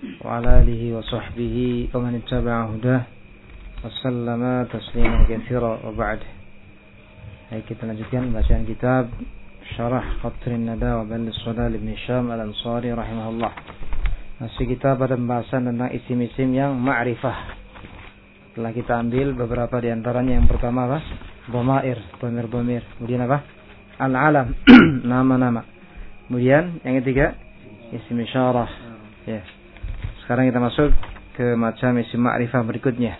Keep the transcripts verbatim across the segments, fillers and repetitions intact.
wa ala alihi wa sahbihi wa man ittaba'a hudah wa sallama tasliman katsira wa ba'd. Baik, kita lanjutkan bacaan kitab Syarah Qatrin Nada wa Balil Sada Ibn Syam Al-Ansari rahimahullah. Masih kita pada pembahasan tentang isim-isim yang ma'rifah. Telah kita ambil beberapa di antaranya. Yang pertama apa? Dhamair, dhamir-dhamir. Kemudian apa? Al-alam, nama-nama. Kemudian yang ketiga isim isyarah. Ya. Sekarang kita masuk ke macam isim ma'rifah berikutnya.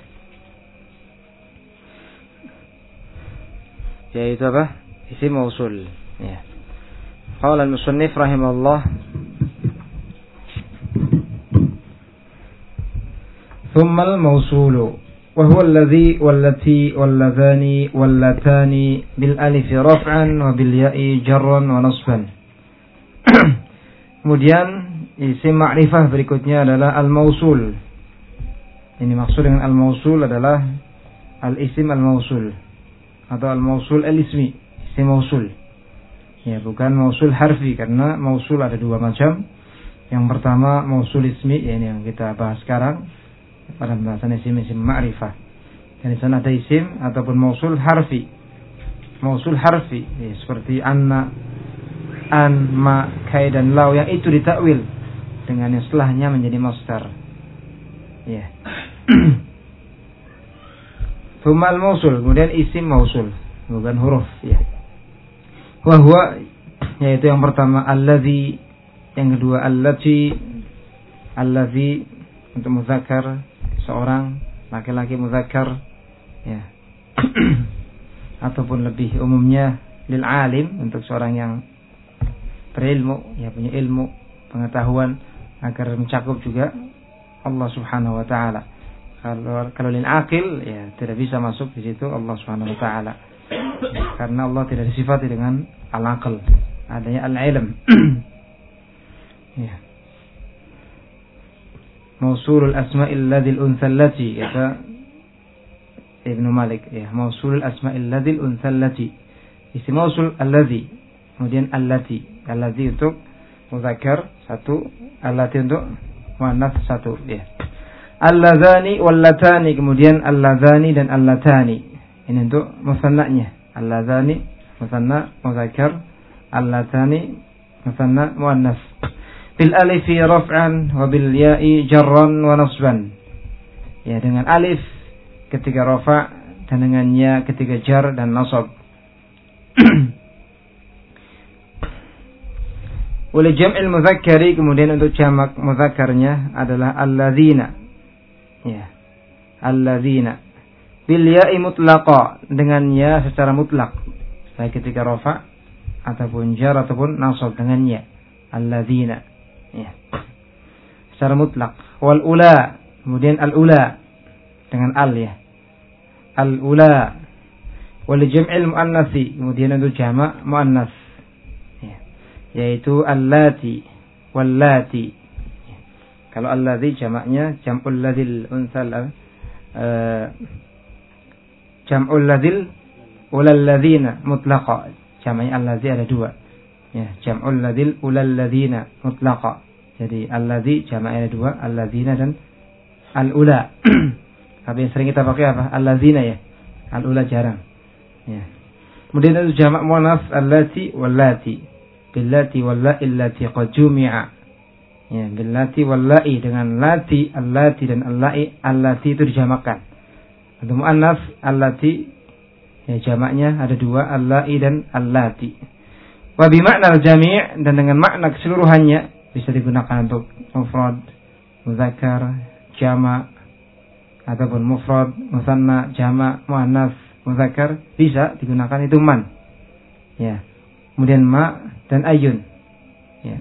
Yaitu apa? Isim mausul. Ya. Qala al-musannif rahimahullah, thumma al-mausulu wa huwa alladhi wallati walladhani wallatani bil alif raf'an wa bil ya'i jarran wa nasban. Kemudian isim ma'rifah berikutnya adalah al-mausul. Ini maksud dengan al-mausul adalah al-isim al-mausul atau al-mausul al-ismi, isim mausul. Ya, bukan mausul harfi, karena mausul ada dua macam. Yang pertama mausul ismi, ya, ini yang kita bahas sekarang pada pembahasan isim-isim ma'rifah. Dan di sana ada isim ataupun mausul harfi. Mausul harfi, ya, seperti anna, an, ma, kai dan lau, yang itu ditakwil dengan yang setelahnya menjadi masdar. Ya. Thumal mausul, kemudian isim mausul, bukan huruf, ya. Wa huwa, yaitu yang pertama alladzi, yang kedua allati. Alladzi untuk muzakkar, seorang laki-laki muzakkar, ya. Ataupun lebih umumnya lil alim, untuk seorang yang berilmu, ya, punya ilmu, pengetahuan, agar mencakup juga Allah Subhanahu wa taala. Kalau kalau lil aqil, ya, tidak bisa masuk di situ Allah Subhanahu wa taala. Karena Allah tidak disifati dengan al-aql, adanya al-ilm. Ya. Mausulul asma'il ladzil unsallati, kata Ibnu Malik, ya, mausulul asma'il ladzil unsallati. Isim mausul alladzi, kemudian allati. Alladzi untuk muzakkar satu, allati untuk muannats satu, ya. Alladzani wallatani, kemudian alladzani dan allatani. Ini untuk musannanya. Alladzani musanna muzakkar, allatani musanna muannas. Bil alifi raf'an wa bil ya'i jarran wa nasban. Ya, dengan alif ketika rafa' dan dengan ya ketika jar dan nasab. Oleh jam'il muzakkari, kemudian untuk jamak muzakkarnya adalah alladzina. Ya. Alladzina. Bil ya'i mutlaqa, dengan ya secara mutlak, baik ketika rafa' ataupun jar ataupun nasab dengan ya. Alladzina. Ya. Secara mutlak. Wal ula, kemudian al ula dengan al, ya. Al ula. Wal jam'il muannatsi, kemudian untuk jamak muannas, ya, yaitu allati wallati. Ya. Kalau alladzi jamaknya jam'ul ladzil unsal, uh, jam'ul ladzil ulal ladzina mutlaqa. Jamaknya alladzi ada dua. Ya, jam'ul ladzil ulal ladzina mutlaqa. Jadi alladzi jamaknya ada dua, alladzina dan al-ula. Tapi yang sering kita pakai apa? Alladzina, ya. Al-ula jarang. Ya. Kemudian itu jamak muannas allati wallati. Billati walla'i allati qad jumi'a. Ya, billati walla'i dengan lati, allati dan allai. Allati itu dijamakkan. Untuk muannas allati, ya, jamaknya ada dua, allai dan allati. Wa bi makna al-jami', dan dengan makna keseluruhannya bisa digunakan untuk mufrad, muzakkar, jamak, ataupun mufrad, musanna, jamak, muannas, muzakkar, bisa digunakan itu man. Ya. Kemudian ma dan ayun. Ya.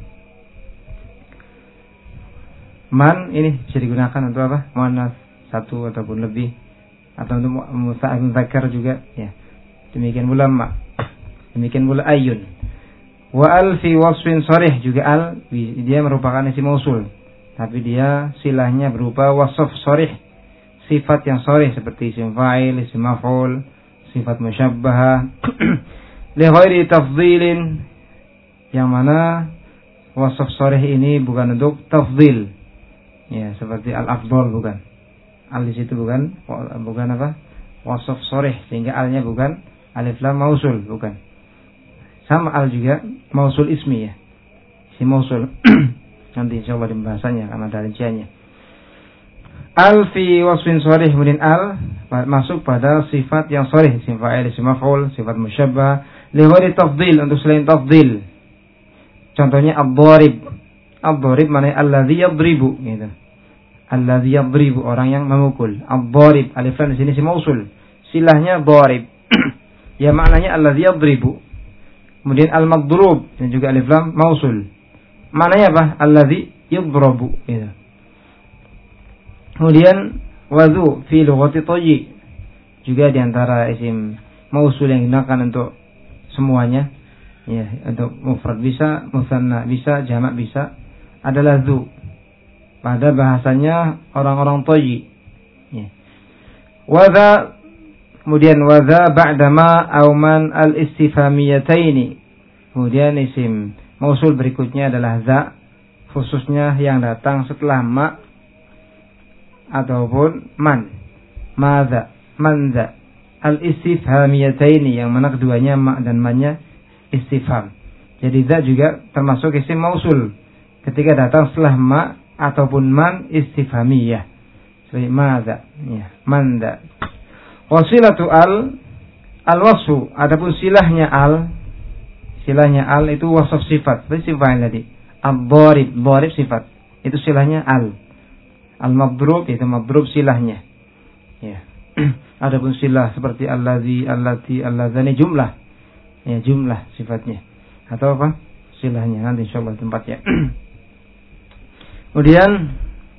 Man ini bisa digunakan untuk apa? Muannas satu ataupun lebih, atau untuk muzakkar juga, ya. Demikian pula ma. Demikian pula ayun. Wa al fi wasfin sharih, juga al dia merupakan isim mausul, tapi dia silahnya berupa wasf sharih, sifat yang sharih seperti isim fa'il, isim maf'ul, sifat musyabbahah. Li ghairi tafdhilin, yang mana wasf sharih ini bukan untuk tafdhil, Ya, seperti al-afdal bukan. Al di situ bukan bukan apa? Wasf sharih, sehingga alnya bukan alif lam mausul, bukan. Sama al juga mausul ismi ya. Si mausul. Nanti insyaallah di pembahasannya karena ada rinciannya. Al fi wasfin sharih, kemudian al masuk pada sifat yang sharih, isim fa'il, isim maf'ul, sifat musyabbah, li ghairi tafdhil, untuk selain tafdhil. Contohnya ad-dharib. Ad-dharib maknanya alladzi yadribu gitu. Alladzi yadribu, orang yang memukul. Ad-dharib, alif lam di sini si mausul. Silahnya dharib. Ya maknanya alladzi yadribu. Kemudian al-madrub, dan juga alif lam mausul. Maknanya apa? Alladzi yudrabu gitu. Kemudian wadhu fi lughati tayyi, juga diantara isim mausul yang digunakan untuk semuanya, ya, untuk mufrad bisa, musanna bisa, jamak bisa, adalah dhu pada bahasanya orang-orang tayyi. Ya. Wadha, kemudian wadha ba'da ma aw man al-istifhamiyataini. Kemudian isim mausul berikutnya adalah za, khususnya yang datang setelah ma ataupun man. Madza, manza, al-istifhamiyataini, yang mana keduanya ma dan mannya istifham. Jadi za juga termasuk isim mausul ketika datang setelah ma ataupun man istifhamiyah. Seperti madza, ya, manda. Wasilatu al al-wasfu, adapun silahnya al, silahnya al itu wasaf sifat, seperti sifat tadi. Ad-dharib, dharib sifat, itu silahnya al. Al-madrub itu madrub silahnya. Ya. Adapun silah seperti allazi, allati, allazani jumlah. Ya, jumlah sifatnya. Atau apa? Silahnya nanti insyaallah tempatnya. Kemudian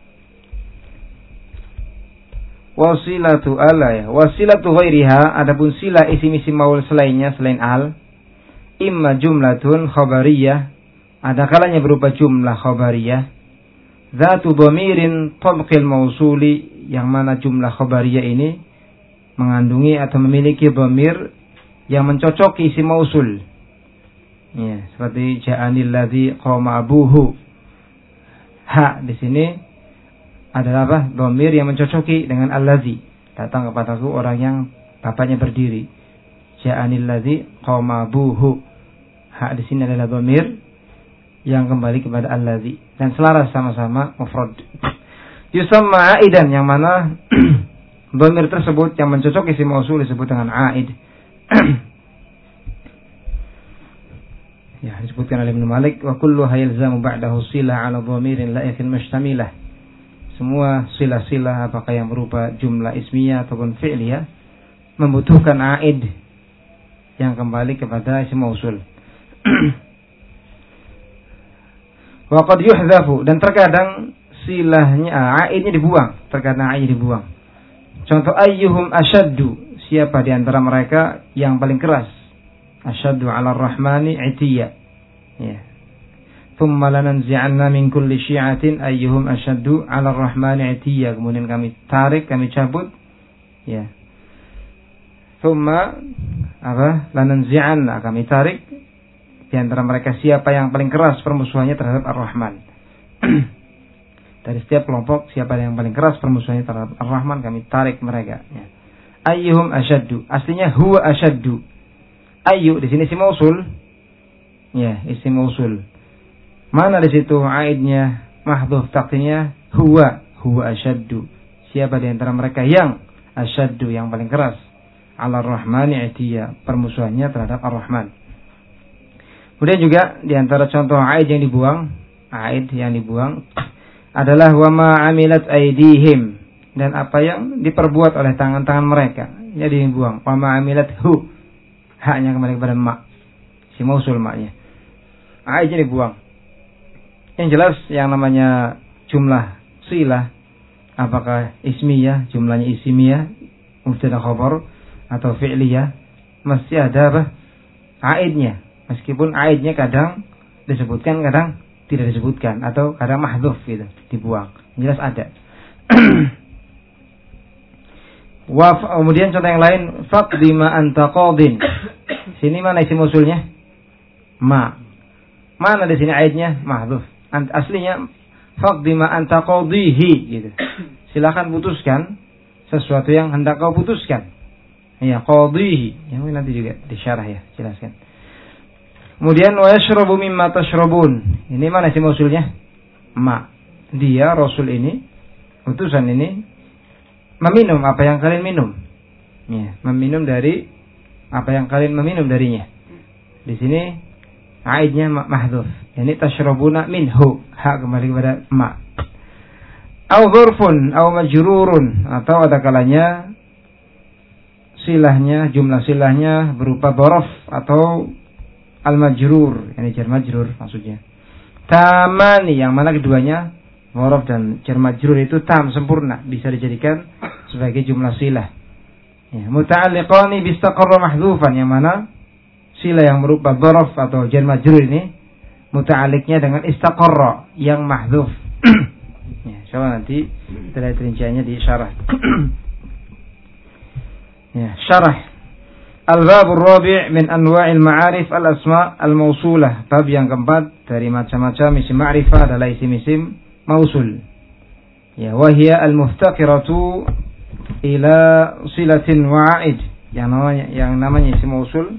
wasilatu ala ya. Wasilatu ghairiha, adapun silah isim-isim maul selainnya selain al, imma jumlatun khabariyah, ada kalanya berupa jumlah khabariyah. Zatu dhamirin tabqil mausuli, yang mana jumlah khabariyah ini mengandungi atau memiliki dhamir yang mencocoki isim mausul. Ya, seperti ja'anil ladzi qama abuhu. Ha di sini adalah apa? Dhamir yang mencocoki dengan allazi. Datang kepadaku orang yang bapaknya berdiri. Ja'anil ladzi qama abuhu. Ha di sini adalah dhamir yang kembali kepada allazi dan selaras sama-sama mufrad. Yusamma aidan, yang mana dhamir tersebut yang mencocoki isim mausul disebut dengan aid. Ya, disebutkan oleh Ibnu Malik, wa kullu yalzamu ba'dahu silah 'ala dhamirin la'ifil mustamilah. Semua silah-silah apakah yang berupa jumlah ismiyah ataupun fi'liyah membutuhkan aid yang kembali kepada isim mausul. Wa qad yuhdhafu, dan terkadang silahnya aidnya dibuang, terkadang aidnya dibuang. Contoh ayyuhum asyaddu, siapa di antara mereka yang paling keras. Asyaddu 'ala ar-rahmani 'itiyya. Ya. Thumma lananzi'anna min kulli syi'atin ayyuhum asyaddu 'ala ar-rahmani 'itiyya. Kemudian kami tarik, kami cabut. Ya. Thumma apa? Lananzi'anna, kami tarik di antara mereka siapa yang paling keras permusuhannya terhadap Ar-Rahman. Dari setiap kelompok siapa yang paling keras permusuhannya terhadap Ar-Rahman, kami tarik mereka. Ya. Ayyuhum asyaddu, aslinya huwa asyaddu. Ayyu di sini isim mausul. Ya, isim mausul. Mana di situ aidnya mahdhuf, taqdirnya huwa, huwa asyaddu. Siapa di antara mereka yang asyaddu, yang paling keras, 'ala ar-rahmani 'itiyya, permusuhannya terhadap Ar-Rahman. Kemudian juga di antara contoh aid yang dibuang, aid yang dibuang adalah wa ma 'amilat aydihim, dan apa yang diperbuat oleh tangan-tangan mereka. Jadi dibuang. Wa ma 'amilat hu, haknya kembali kepada ma, si mausul maknya. Aidnya dibuang. Yang jelas yang namanya jumlah silah, apakah ismiyah, jumlahnya ismiyah, mubtada khabar, atau fi'liyah, mesti ada apa? Aidnya. Meskipun aidnya kadang disebutkan, kadang tidak disebutkan, atau kadang mahdhuf gitu, dibuang. Yang jelas ada. Wa kemudian contoh yang lain, faqdi ma anta qadin. Sini mana isim mausulnya? Ma. Mana di sini aidnya? Mahdhuf. Aslinya faqdi ma anta qadhihi gitu. Silakan putuskan sesuatu yang hendak kau putuskan. Ya, qadhihi. Yang nanti juga disyarah ya, jelaskan. Kemudian wa yashrabu mimma tashrabun. Ini mana sih mausulnya? Ma. Dia Rasul ini, utusan ini meminum apa yang kalian minum. Ya, meminum dari apa yang kalian meminum darinya. Di sini aidnya mahdhuf. Ini tashrabuna minhu. Ha kembali kepada ma. Au dzurfun au majrurun, atau ada kalanya silahnya, jumlah silahnya berupa dzaraf atau al-majrur, ini jar majrur maksudnya. Tamani, yang mana keduanya dzaraf dan jar majrur itu tam, sempurna, bisa dijadikan sebagai jumlah silah. Ya, muta'alliqani bistaqarra mahdhufan, yang mana sila yang berupa dzaraf atau jar majrur ini muta'alliqnya dengan istaqarra yang mahdhuf. Ya, coba nanti kita lihat rinciannya di syarah. Ya, syarah. Al-bab ar-rabi' min anwa'il ma'arif al-asma' al-mausulah. Bab yang keempat dari macam-macam isim ma'rifah adalah isim-isim mausul. Ya, wa hiya al-muftaqiratu ila silatin wa'id. Yang namanya yang namanya isim mausul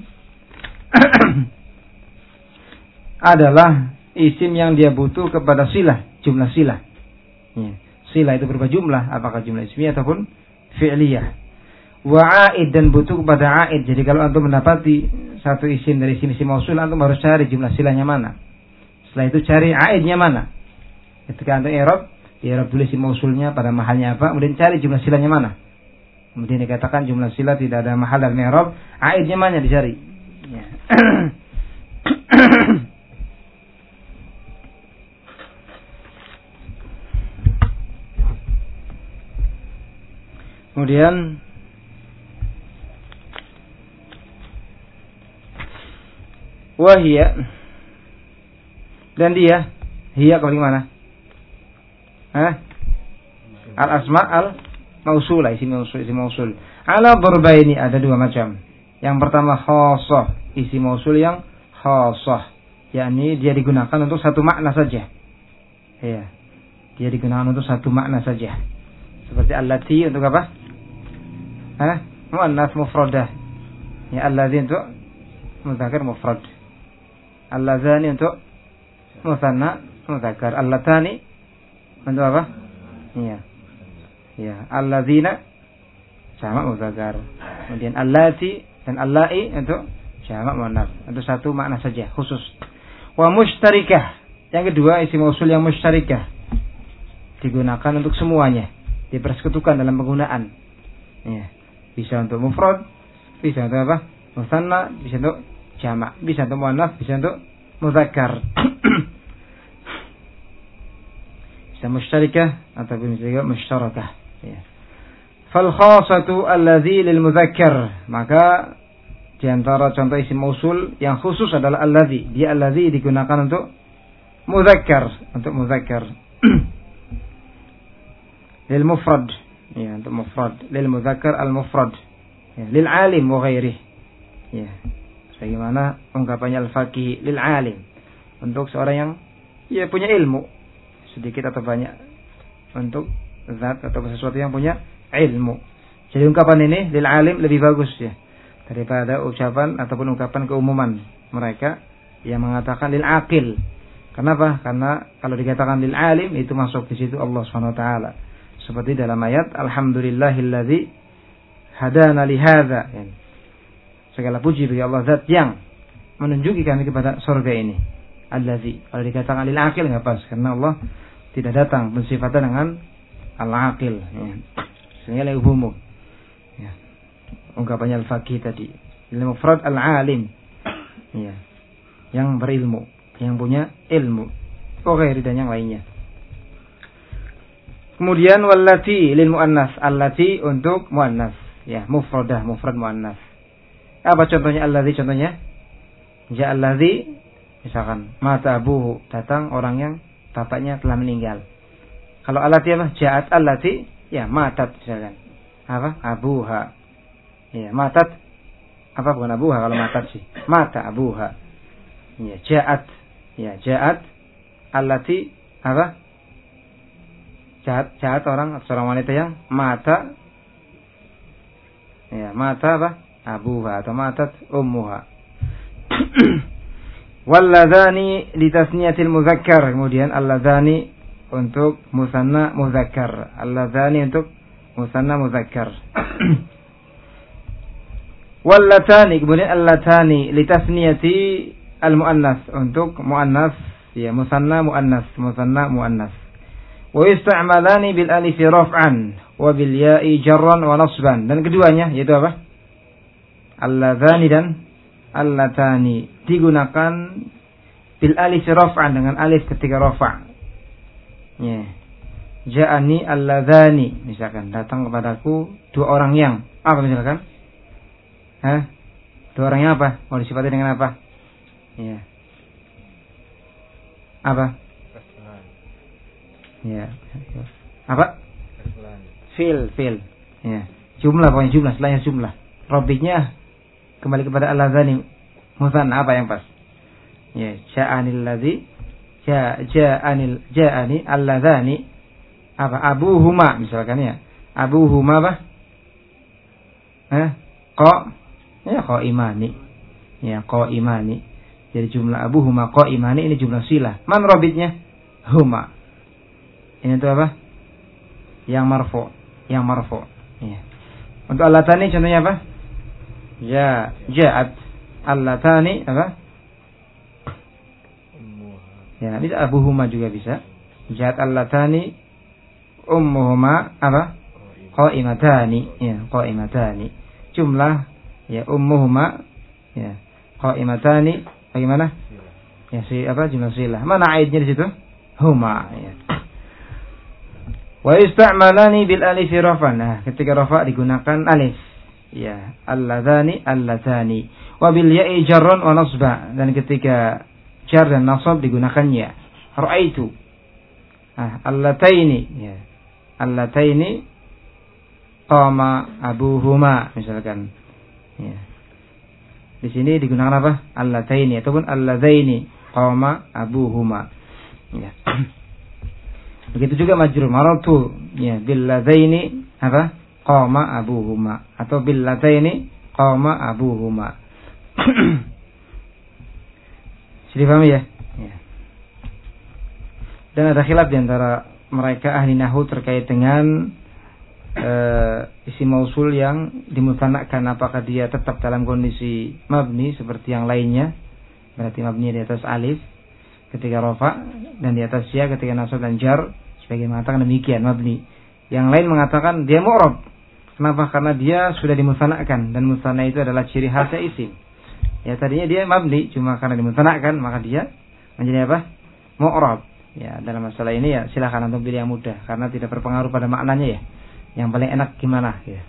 adalah isim yang dia butuh kepada silah, jumlah silah. Ya. Silah itu berupa jumlah, apakah jumlah ismiyah ataupun fi'liyah. Wa'aid, dan butuh kepada aid. Jadi kalau antum mendapati satu isim dari isim-isim mausul, antum harus cari jumlah silahnya mana. Setelah itu cari aidnya mana. Ketika antum i'rab, i'rab dulu isim mausulnya pada mahalnya apa, kemudian cari jumlah silahnya mana. Kemudian dikatakan jumlah silah tidak ada mahal dalam i'rab, aidnya mana dicari. Ya. Kemudian wahia, dan dia, hiya kembali mana? Hah? Al-asma al-mausulah, isim mausul, isim mausul. Ala darbaini, ada dua macam. Yang pertama khassah, isim mausul yang khassah, yakni dia digunakan untuk satu makna saja. Ya. Dia digunakan untuk satu makna saja. Seperti allati untuk apa? Hah? Muannas mufradah. Ya, alladzi untuk mudzakkar mufrad. Alladzani untuk mutsanna mudzakkar. Allatani untuk apa? Iya. Ya, alladzina jamak mudzakkar. Kemudian allati dan allai untuk jamak muannas. Untuk satu makna saja khusus. Wa mushtarikah. Yang kedua isim mausul yang mushtarikah. Digunakan untuk semuanya. Dipersekutukan dalam penggunaan. Ya. Bisa untuk mufrad, bisa untuk apa? Mutsanna, bisa untuk jamak, bisa untuk muannas, bisa untuk mudzakkar. Bisa musytarikah ataupun bisa juga musytarakah. Ya. Fal khassatu alladzi lil mudzakkar. Maka di antara contoh isim mausul yang khusus adalah alladzi. Dia alladzi digunakan untuk mudzakkar, untuk mudzakkar. Lil mufrad. Ya, untuk mufrad, lil mudzakkar al mufrad, ya, lil alim wa ghairihi. Ya, sebagaimana ungkapannya al faqih, lil alim, untuk seorang yang ya punya ilmu sedikit atau banyak, untuk zat atau sesuatu yang punya ilmu. Jadi ungkapan ini lil alim lebih bagus ya daripada ucapan ataupun ungkapan keumuman mereka yang mengatakan lil aqil. Kenapa? Karena kalau dikatakan lil alim itu masuk di situ Allah Subhanahu wa taala. Seperti dalam ayat alhamdulillahilladzi hadana li hadza. Segala puji bagi Allah zat yang menunjuki kami kepada surga ini. Allazi. Kalau dikatakan lil aqil enggak pas karena Allah tidak datang bersifatan dengan al-aqil ya. Sehingga lebih umum. Ya. Ungkapannya al-faqih tadi. Lil mufrad al-alim. Ya. Yang berilmu, yang punya ilmu. Oh, ghairi dan yang lainnya. Kemudian wallati lil muannas, allati untuk muannas, ya, mufradah, mufrad muannas. Apa contohnya allati? Contohnya ja allazi, misalkan mata abuhu, datang orang yang bapaknya telah meninggal. Kalau allati apa? Ja'at allati, ya matat misalkan. Apa? Abuha. Ya, matat. Apa bukan abuha kalau matat sih? Mata abuha. Ya, ja'at. Ya, ja'at allati apa? jahat, jahat orang, seorang wanita yang mata, ya, mata apa? Abuha atau matat ummuha. Walladzani litasniyatil muzakkar. Kemudian alladzani untuk musanna muzakkar. Alladzani untuk musanna muzakkar. Wallatani, kemudian allatani litasniyati al-muannas untuk muannas, ya, musanna muannas, musanna muannas. Wa yusta'malani bil alif raf'an wa bil ya'i jarran wa nasban. Dan keduanya yaitu apa? Alladzani dan allatani digunakan bil alif raf'an dengan alif ketika rafa'. Ya. Ja'ani alladzani, misalkan datang kepadaku dua orang yang apa misalkan? Hah? Dua orang yang apa? Mau disifati dengan apa? Ya. Apa? Ya. Apa? Fil, fil. Ya. Jumlah, pokoknya jumlah, selain jumlah. Robiknya kembali kepada alladzani. Musanna apa yang pas? Ya, ja'anil ladzi ja ja'anil ja'ani alladzani apa? Abuhuma misalkan ya. Abuhuma apa? Hah? Qa ya qaimani. Ya, qaimani. Jadi jumlah abuhuma qaimani ini jumlah silah. Man robitnya? Huma. Ini itu apa? Yang marfu, yang marfu. Ya. Untuk allatani contohnya apa? Ya, ja'at. Allatani apa? Ya, bisa abuhuma juga bisa. Ja'at allatani ummuhuma apa? Qaimatani. Ya, qaimatani. Jumlah ya ummuhuma ya qaimatani bagaimana? Ya, si apa jumlah silah. Mana aidnya di situ? Huma ya. Wa yusta'malani bil alif rafan. Nah, ketika rafa digunakan alif. Ya, alladzani allatani. Wa bil ya'i jarran wa nasba. Dan ketika jar dan nasab digunakan ya. Ra'aitu. Ah, allataini ya. Allataini qama abuhuma misalkan. Ya. Di sini digunakan apa? Allataini ataupun alladzaini qama abuhuma. Ya. Begitu juga majrur maratu ya bil ladzaini apa? Qama abuhuma atau bil ladaini qama abuhuma. Sudah paham ya? Ya. Dan ada khilaf di antara mereka ahli nahwu terkait dengan uh, isim mausul yang dimusannakan, apakah dia tetap dalam kondisi mabni seperti yang lainnya, berarti mabni di atas alif ketika rafa dan di atas ya ketika nasab dan jar, sebagian mengatakan demikian mabni. Yang lain mengatakan dia mu'rab. Kenapa? Karena dia sudah dimusannakan dan musanna itu adalah ciri khasnya isim. Ya tadinya dia mabni, cuma karena dimusannakan maka dia menjadi apa? Mu'rab. Ya, dalam masalah ini ya silakan antum pilih yang mudah karena tidak berpengaruh pada maknanya ya. Yang paling enak gimana ya.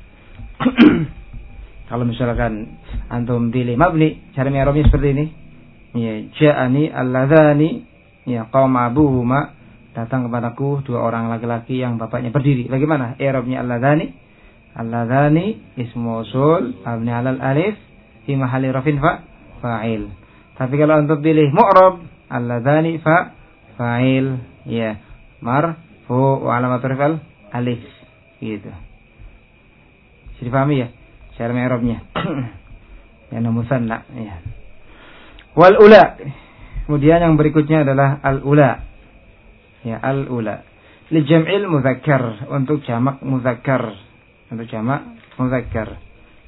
Kalau misalkan antum pilih mabni, cara i'rabnya seperti ini. Ya, ja'ani alladzani ya qama abuhuma, datang kepadaku dua orang laki-laki yang bapaknya berdiri. Bagaimana i'rabnya alladzani? Alladzani ismu mausul mabni 'alal alif fi mahalli rafin fa fa'il. Tapi kalau antum pilih mu'rab, alladzani fa fa'il ya marfu wa alamat raf'al alif gitu. Bisa dipahami ya cara i'rabnya. Ya musanna ya. Wal ula. Kemudian yang berikutnya adalah al ula. Ya al ula. Li jam'il mudzakkar, untuk jamak mudzakkar. Untuk jamak mudzakkar.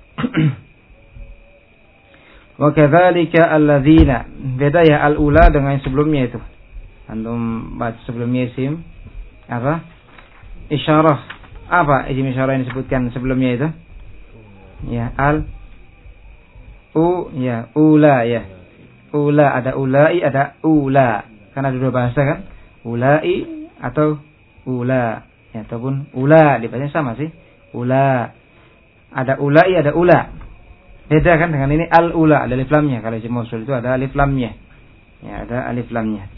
Wa kadzalika alladzina. Beda ya al ula dengan yang sebelumnya itu. Antum baca sebelumnya isim apa? Isyarah. Apa isim isyarah yang disebutkan sebelumnya itu? Ya al u ya ula ya. Ula, ada ulai, ada ula. Karena ada dua bahasa kan? Ulai atau ula. Ya, ataupun ula, dibacanya sama sih. Ula. Ada ulai, ada ula. Beda kan dengan ini al-ula, ada alif lamnya. Kalau isim mausul itu ada alif lamnya. Ya, ada alif lamnya.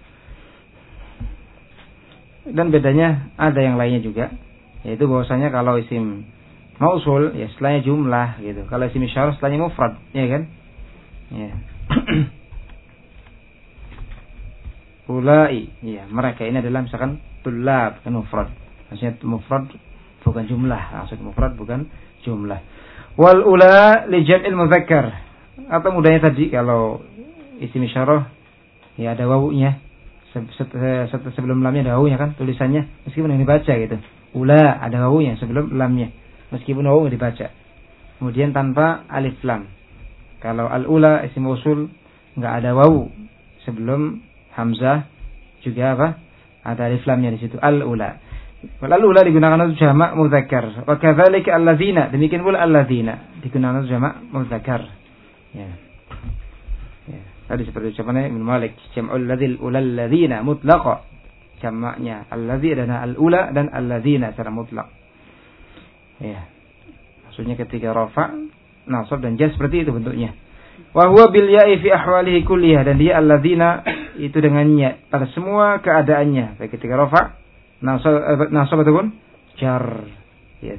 Dan bedanya ada yang lainnya juga. Yaitu bahwasanya kalau isim mausul, ya setelahnya jumlah gitu. Kalau isim isyarah setelahnya mufrad, ya kan? Ya. ulai. Ya, mereka ini adalah misalkan tulab, kan mufrad. Maksudnya mufrad bukan jumlah. Maksud mufrad bukan jumlah. Wal ula li jam'il mudzakkar. Atau mudahnya tadi kalau isim isyarah ya ada wawunya. Sebelum lamnya ada wawunya kan tulisannya meskipun yang dibaca gitu. Ula ada wawunya sebelum lamnya meskipun wawu enggak dibaca. Kemudian tanpa alif lam. Kalau al-ula isim usul enggak ada wawu sebelum hamzah juga apa? Ada alif lamnya di situ al-ula. Wal al-ula digunakan untuk jamak mudzakkar. Wa kadzalika alladzina, demikian pula alladzina digunakan untuk jamak mudzakkar. Ya. Ya. Tadi seperti ucapannya Ibnu Malik, jam'ul ladzil ulal ladzina mutlaqa. Jamaknya alladzi dan al-ula dan alladzina secara mutlak. Ya. Maksudnya ketika rafa, nasab dan jar seperti itu bentuknya. Wa huwa bil ya'i fi ahwalihi kulliyah, dan dia alladzina itu dengannya pada semua keadaannya, baik ketika rafa, nasab nasab ataupun jar. Ya.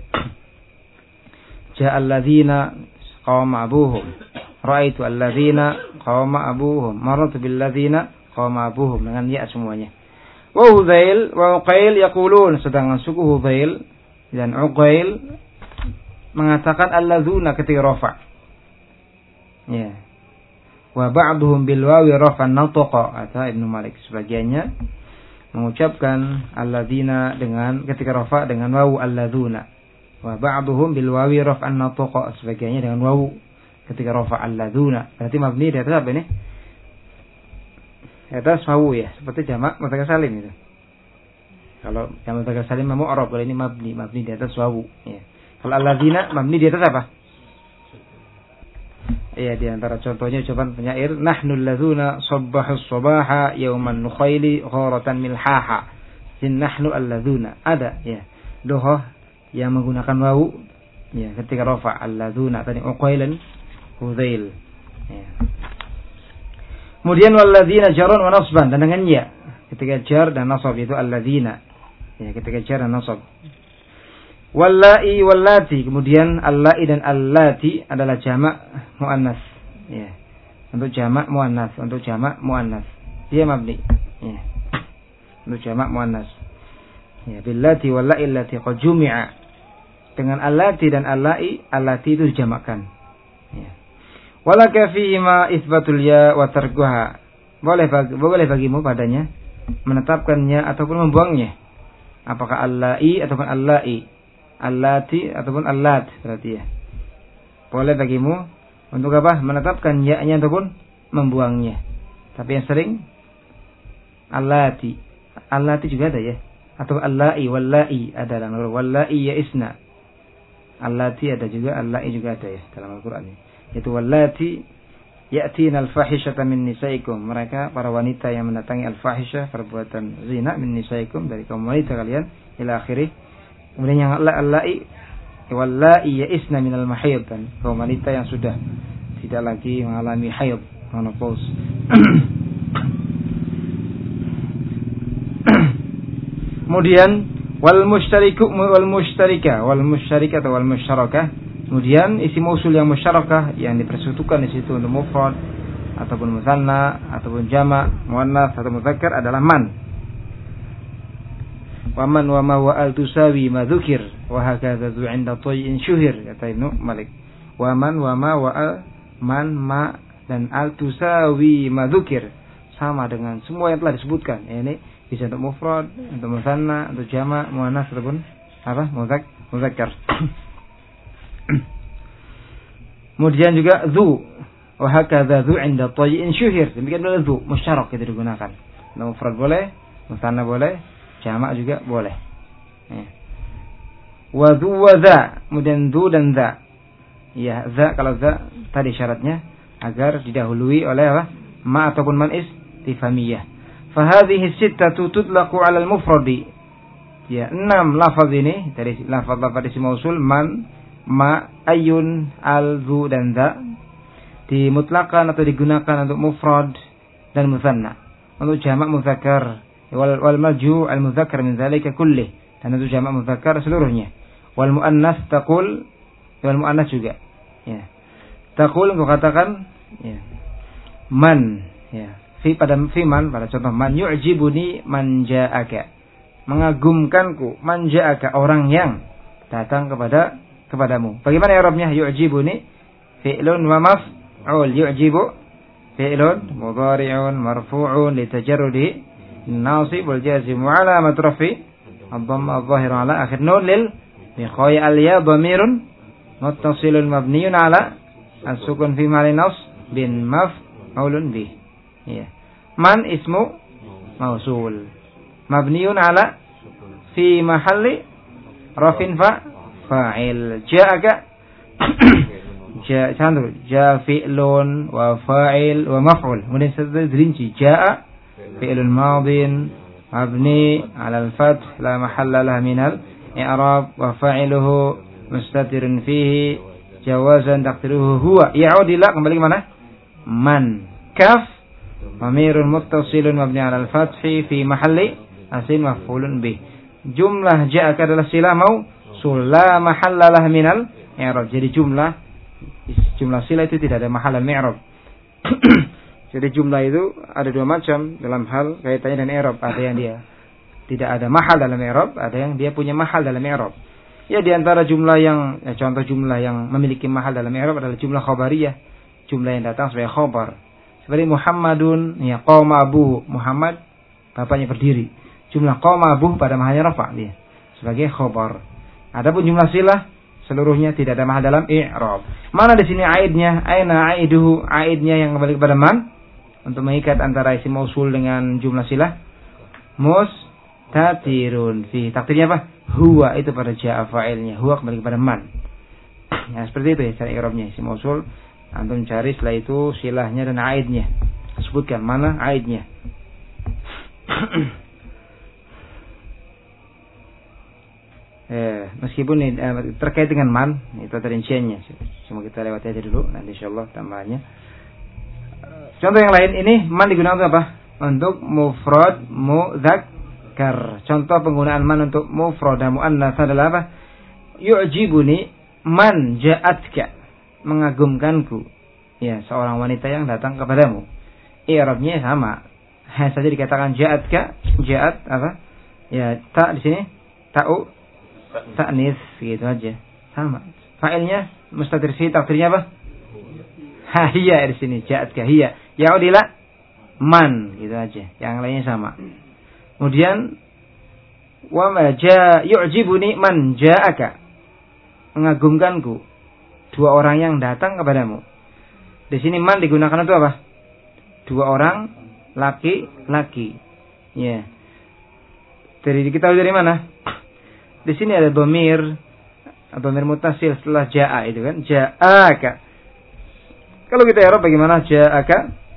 Ja alladzina qama abuhum. Ra'aitu alladzina qama abuhum. Marartu bil ladzina qama abuhum, dengan ya semuanya. Wa Hudzail wa Uqail yaqulun, sedangkan suku Hudzail dan Uqail mengatakan alladzuna ketika rafa. Ya. Wa ba'dhum bil wawi rafan nataqa, atau Ibnu Malik sebagiannya mengucapkan alladzina dengan ketika rafa dengan wawu alladzuna. Wa ba'dhum bil wawi rafan nataqa, sebagiannya dengan wawu ketika rafa alladzuna. Berarti mabni di atas apa ini? Di atas wawu ya, seperti jamak mudzakkar salim itu. Kalau jamak mudzakkar salim mu'rab, kalau ini mabni, mabni di atas wawu ya. Kalau alladzina mabni di atas apa? Iya, di antara contohnya ucapan penyair, nahnu alladzuna sabbahus sabaha yauman nukhaili gharatan milhaha. Jin nahnu alladzuna, ada ya. Dohoh yang menggunakan wawu ya ketika rafa alladzuna, tadi uqailan Hudzail ya. Kemudian walladzina jarun wa nasban, dan dengan ya ketika jar dan nasab itu alladzina ya, ketika jar dan nasab. Wallahi wallati, kemudian allai dan allati adalah jamak muannas ya. Untuk jamak muannas, untuk jamak muannas dia mabni ya. Untuk jamak muannas ya, billati wallai allati qad jumi'a, dengan allati dan allai, allati itu dijamakkan ya. Walaka fihi ma itsbatul ya wa tarkuha, boleh bagi, boleh bagimu padanya menetapkannya ataupun membuangnya, apakah allai ataupun allai, allati ataupun allat, berarti ya boleh bagimu untuk apa? Menetapkan ya-nya ataupun membuangnya. Tapi yang sering allati, allati juga ada ya, atau allai, wallai ada dalam Al-Qur'an, wallai ya isna, allati ada juga, allai juga ada ya dalam Al-Qur'an. Itu wallati ya'tina al-fahishata min nisaikum, mereka para wanita yang mendatangi al-fahisyah, perbuatan zina, min nisaikum, dari kaum wanita kalian, ila akhirih. Kemudian yang allai wallai ya'isna minal mahid, dan kaum wanita yang sudah tidak lagi mengalami haid, menopause. Kemudian wal mushtariku wal mushtarika wal musyrika atau wal musyarakah. Kemudian isim mausul yang musyarakah yang dipersekutukan di situ untuk mufrad ataupun mutsanna ataupun jamak muannas atau mudzakkar adalah man. Wa man wa ma wa al tusawi ma dzukir wa hakadha dzu 'inda tayyin syuhir, kata Ibnu Malik. Wa man wa ma wa al, man ma dan al tusawi ma dzukir, sama dengan semua yang telah disebutkan. Ini bisa untuk mufrad, untuk mutsanna, untuk jamak muannas ataupun apa? Mudzak mudzakkar. Kemudian juga dzu wa hakadha dzu 'inda tayyin syuhir, demikian pula dzu musyarak itu digunakan. Mufrad boleh, mutsanna boleh, jamak juga boleh. Ya. Wa dzu wa dza, kemudian dzu dan dza. Ya, dza kalau dza tadi syaratnya agar didahului oleh apa? Ma ataupun man istifhamiyah. Fa hadhihi sittatu tutlaqu 'ala al-mufradi. Ya, enam lafaz ini dari lafaz-lafaz isim mausul man, ma, ayun, al, dzu dan dza dimutlakan atau digunakan untuk mufrad dan mutsanna. Untuk jamak mudzakkar wal wal marju' al mudzakkar min dzalika kullih, dan untuk jamak mudzakkar seluruhnya. Wal muannas taqul, wal muannas juga ya. Taqul engkau katakan ya man ya fi pada fi man pada contoh man yu'jibuni man ja'aka. Mengagumkanku man ja'aka orang yang datang kepada kepadamu. Bagaimana i'rabnya yu'jibuni? Fi'lun wa maf'ul. Yu'jibu fi'lun mudhari'un marfu'un litajarrudi nasib wal jazim wa alamat rafi ad-dhamma adh-dhahira ala akhir nun lil biqaya al-ya dhamirun muttasilun mabniun ala as-sukun fi mahalli nasb bin maf'ulun bih. Ya. Man ismu mausul mabniun ala fi mahalli rafin fa fa'il. Ja'aka ja candu ja fi'lun wa fa'il wa maf'ul. Kemudian setelah dirinci ja'a fi'lun madin mabni 'ala al-fath la mahalla lahu min al-i'rab wa fa'iluhu mustatirun fihi jawazan taqdiruhu huwa. Ya'ud ila kembali ke mana? Man. Kaf dhamirun muttasilun mabni 'ala al-fath fi mahalli asin maf'ulun bih. Jumlah ja'aka adalah silah mausul la mahalla lahu min al-i'rab. Jadi jumlah jumlah silah itu tidak ada mahal al-i'rab. Jadi jumlah itu ada dua macam dalam hal kaitannya dengan i'rab. Ada yang dia tidak ada mahal dalam i'rab, ada yang dia punya mahal dalam i'rab. Ya di antara jumlah yang ya, contoh jumlah yang memiliki mahal dalam i'rab adalah jumlah khabariyah, jumlah yang datang sebagai khabar. Seperti Muhammadun ya qama abuhu, Muhammad bapaknya berdiri. Jumlah qama abuhu pada mahalnya rafa dia sebagai khabar. Adapun jumlah silah seluruhnya tidak ada mahal dalam i'rab. Mana di sini aidnya? Aina aiduhu? Aidnya yang kembali kepada man untuk mengikat antara isim mausul dengan jumlah silah. Mustatirun fi. Takdirnya apa? Huwa itu pada ja'a fa'ilnya. Huwa kembali kepada man. Ya seperti itu ya cara i'rabnya isim mausul. Antum cari setelah itu silahnya dan aidnya. Sebutkan mana aidnya. Eh, meskipun ini eh, terkait dengan man itu ada rinciannya. Cuma kita lewati aja dulu nanti insyaallah tambahannya. Contoh yang lain ini man digunakan untuk apa? Untuk mufrad mudzakkar. Contoh penggunaan man untuk mufrad muannats adalah apa? Yu'jibuni man ja'atka. Mengagumkanku. Ya, seorang wanita yang datang kepadamu. I'rabnya sama. Hanya saja dikatakan ja'atka, ja'at apa? Ya, ta di sini ta'u ta'nis gitu aja. Sama. Fa'ilnya mustatir fi takdirnya apa? Ha hiya di sini ja'atka hiya. Ya'udila man gitu aja. Yang lainnya sama. Kemudian wa ma ja yu'jibuni man ja'aka. Mengagumkanku dua orang yang datang kepadamu. Di sini man digunakan untuk apa? Dua orang laki-laki. Ya. Dari kita dari mana? Di sini ada dhamir, dhamir muttasil setelah jaa itu kan, jaaka. Kalau kita i'rab bagaimana jaaka?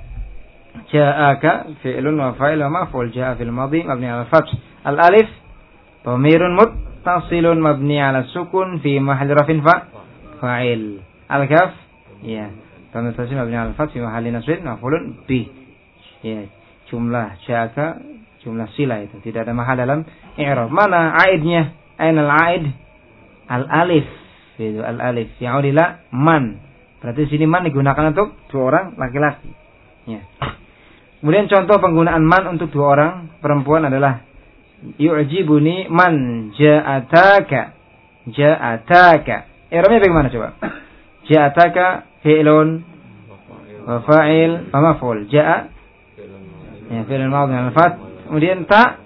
Jaaka fi'lun wa fa'il wa maf'ul. Jaa fil madhi mabni 'ala al-fath. Al-alif dhamirun muttasilun mabni 'ala sukun fi mahalli rafin fa fa'il. Al-kaf ya, dhamir muttasil mabni 'ala al-fath fi mahalli nasbin maf'ulun bi. Ya, jumlah jaaka jumlah sila itu tidak ada mahal dalam i'rab. Mana aidnya? Aina al-aid? Al-alif. Itu al-alif. Ya'ud ila man. Berarti sini man digunakan untuk dua orang laki-laki. Ya. Kemudian contoh penggunaan man untuk dua orang perempuan adalah yu'jibuni man ja'ataka. Ja'ataka. I'rabnya bagaimana coba? Ja'ataka fi'lun wa fa'il wa maf'ul. Ja'a ya fi'lun madhi al-fath. Kemudian ta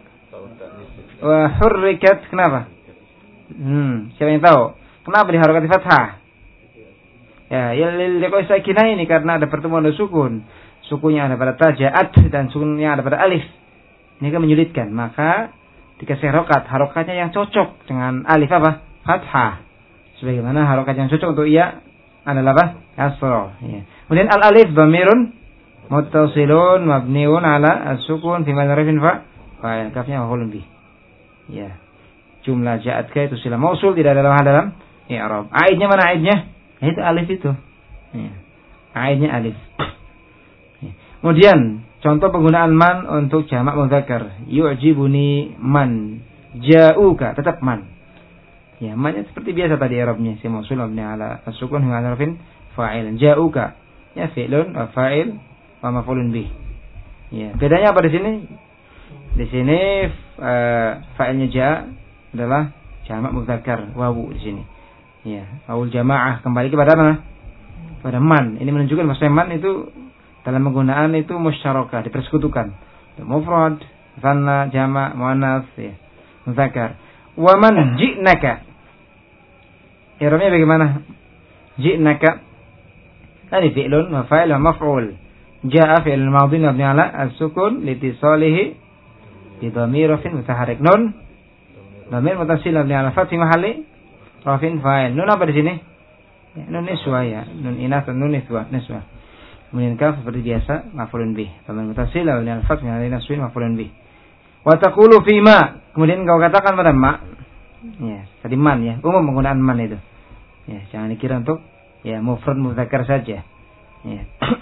wa hurrikat. Kenapa? Hmm, siapa yang tahu? Kenapa diharokati fathah? Ya, ya liqoi sakinah ini karena ada pertemuan dua sukun. Sukunnya ada pada ta ja'at dan sukunnya ada pada alif. Ini kan menyulitkan. Maka dikasih harokat, harokatnya yang cocok dengan alif apa? Fathah. Sebagaimana harokat yang cocok untuk iya adalah apa? Kasrah. Ya. Kemudian al-alif dhamirun muttasilun mabniun ala as-sukun fi mahalli rafin fa fa'il. Kafnya maf'ulun bih. Ya. Jumlah ja'atka itu sila mausul tidak ada dalam dalam i'rab. Aidnya mana aidnya? Itu alif itu. Ya. Aidnya alif. Ya. Kemudian contoh penggunaan man untuk jamak mudzakkar. Yu'jibuni man ja'uka, tetap man. Ya, man seperti biasa tadi i'rabnya, si mausul mabni ala as-sukun wa harfin fa'il. Ja'uka ya fi'lun wa fa'il wa maf'ulun bih. Ya, bedanya apa di sini? Di sini uh, fa'ilnya ja adalah jamak mudzakkar wawu di sini. Ya, wawul jamaah kembali kepada mana? Pada man. Ini menunjukkan bahwa man itu dalam penggunaan itu musyarakah, dipersekutukan. Mufrad, dhanna, jamak, muannats, ya, mudzakkar. Wa man ji'naka. I'rabnya bagaimana? Ji'naka. Ini fi'lun wa fa'il wa maf'ul. Ja'a fi'il madhi mabni 'ala as-sukun litisalihi bi dhamir rafin mutaharrik. Nun dhamir mutasil mabni 'ala fath fi mahalli rafin fa'il. Nun apa di sini? Ya, nun niswa ya. Nun inas dan nun niswa, niswa. Kemudian kaf seperti biasa maf'ulun bih. Dhamir mutasil mabni 'ala fath fi mahalli nasbin maf'ulun bih. Wa taqulu fi ma. Kemudian kau katakan pada ma. Ya, tadi man ya. Umum penggunaan man itu. Ya, jangan dikira untuk ya mufrad mudzakkar saja. Ya.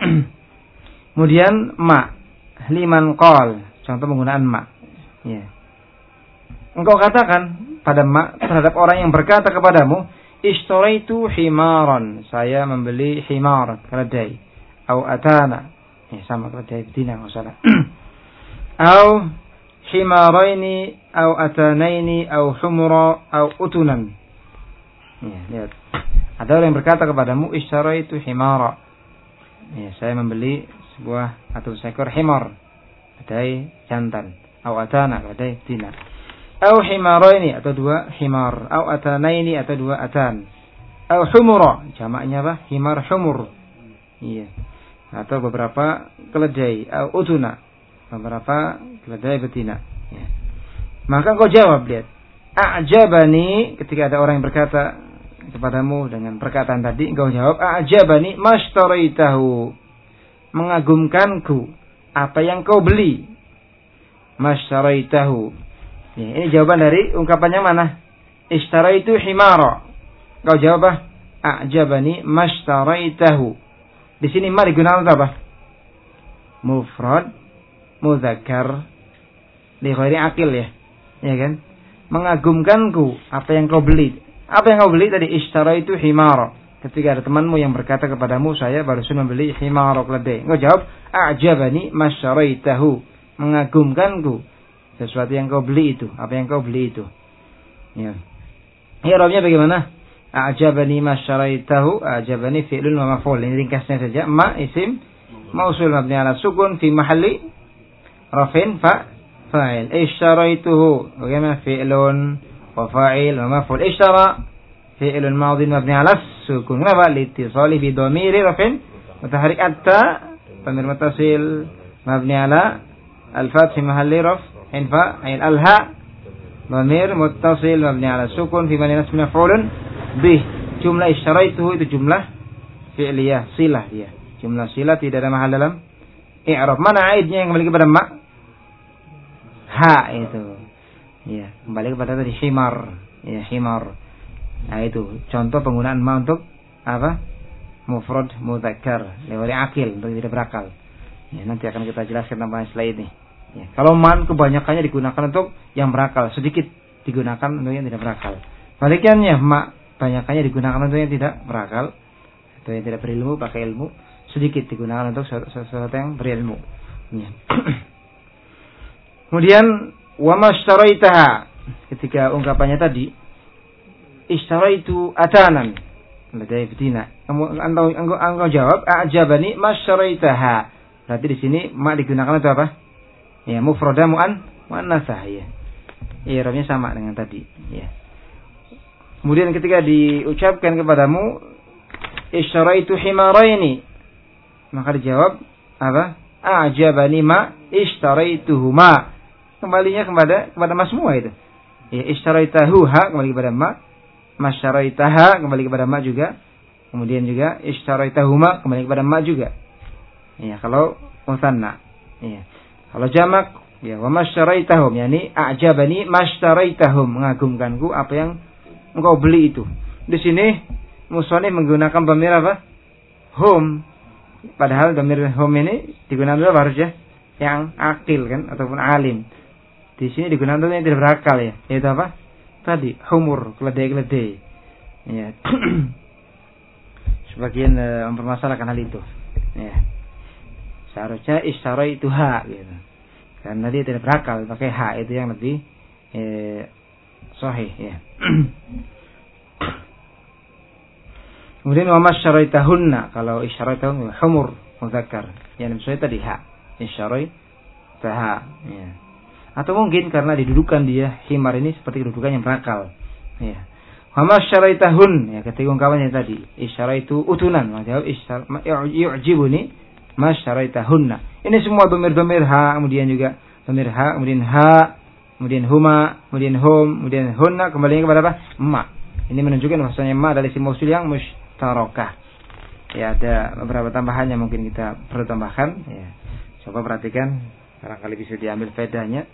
Kemudian ma, liman qol, contoh penggunaan ma. Ya. Engkau katakan pada ma terhadap orang yang berkata kepadamu, ishtaraitu himaran, saya membeli himar, keledai, au atana, ya sama keledai betina enggak salah. Au himaraini, au atanaini, au humra, au utunan. Ya, lihat. Ada orang yang berkata kepadamu, ishtaraitu himara. Ya, saya membeli sebuah atau seekor himar, keledai jantan, au atana, keledai betina. Au himaraini atau dua himar, au atanaini atau dua atan. Au humura, jamaknya apa? Himar humur. Iya. Atau beberapa keledai, au utuna, beberapa keledai betina. Ya. Maka kau jawab, lihat. A'jabani, ketika ada orang yang berkata kepadamu dengan perkataan tadi, engkau jawab, a'jabani mashtaraitahu, mengagumkanku apa yang kau beli. Mashtaraitahu. Ya, ini jawaban dari ungkapannya mana? Ishtaraitu himara. Engkau jawab apa? A'jabani mashtaraitahu. Di sini ma digunakan untuk apa? Mufrad mudzakkar li ghairi aqil ya. Ya kan? Mengagumkanku apa yang kau beli. Apa yang kau beli tadi? Ishtaraitu himara. Ketika ada temanmu yang berkata kepadamu, saya barusan membeli himara keledai. Engkau jawab, a'jabani masyaraitahu, mengagumkanku sesuatu yang kau beli itu, apa yang kau beli itu. Ya. I'rabnya bagaimana? A'jabani masyaraitahu, a'jabani fi'lun wa maf'ul. Ini ringkasnya saja. Ma isim mausul mabni 'ala sukun fi mahalli rafin fa fa'il. Ishtaraituhu, bagaimana? Fi'lun wa fa'il wa maf'ul. Ishtara fi'lun madhi mabni 'ala sukun. Kenapa? Litisali bi dhamiri rafin mutaharrik atta, dhamir muttasil mabni 'ala al-fath fi mahalli raf in fa'il. Al-ha dhamir muttasil mabni 'ala sukun fi mahalli nasb maf'ulun bih. Jumlah ishtaraituhu itu jumlah fi'liyah, silah dia. Jumlah silah tidak ada mahal dalam i'rab. Mana aidnya yang kembali kepada ma? Ha itu. Ya, kembali kepada tadi himar. Ya, himar. Nah, itu contoh penggunaan ma untuk apa? Mufrad mudzakkar, lewat akil, untuk tidak berakal. Ya, nanti akan kita jelaskan tambahan setelah ini. Ya, kalau man kebanyakannya digunakan untuk yang berakal, sedikit digunakan untuk yang tidak berakal. Balikannya ma banyakannya digunakan untuk yang tidak berakal, atau yang tidak berilmu, pakai ilmu, sedikit digunakan untuk sesuatu yang berilmu. Ya. Kemudian wa mashtaraitaha, ketika ungkapannya tadi ishtaraitu atanan, keledai betina. Engkau engkau engkau jawab a'jabani mashtaraitaha. Berarti di sini ma digunakan untuk apa? Ya, mufradah mu'an mu'annasah ya. I'rabnya sama dengan tadi, ya. Kemudian ketika diucapkan kepadamu ishtaraitu himaraini, maka dijawab apa? A'jabani ma ishtaraituhuma. Kembalinya kepada kepada ma semua itu. Ya, ishtaraitahuha kembali kepada ma, masyaraitaha kembali kepada ma juga. Kemudian juga ishtaraitahuma kembali kepada ma juga. Ya, kalau musanna. Ya. Kalau jamak, ya wa masyaraitahum, yakni a'jabani mashtaraitahum, mengagumkanku apa yang engkau beli itu. Di sini musannif menggunakan dhamir apa? Hum. Padahal dhamir hum ini digunakan apa harusnya? Yang akil kan ataupun alim. Di sini digunakan untuk yang tidak berakal ya. Yaitu apa? Tadi humur, keledai-keledai. Ya. Sebagian uh, mempermasalahkan hal itu. Ya. Seharusnya isyaraituha gitu. Karena dia tidak berakal, pakai ha itu yang lebih eh, sahih ya. Kemudian wa masyaraitahunna, kalau isyaraitahun humur muzakkar. Yang maksudnya tadi ha. Isyaraitaha ya. Atau mungkin karena didudukan dia himar ini seperti kedudukan yang berakal. Ya. Wa masyaraitahun ya, ketika ungkapannya tadi isyaraitu utunan, maka yu'jibuni masyaraitahunna. Ini semua dhamir-dhamir ha, kemudian juga dhamir ha, kemudian ha, kemudian huma, kemudian hum, kemudian hunna, kembali kepada apa? Ma. Ini menunjukkan bahwasanya ma adalah isim mausul yang mustarakah. Ya, ada beberapa tambahan yang mungkin kita perlu tambahkan ya. Coba perhatikan, barangkali bisa diambil faedahnya.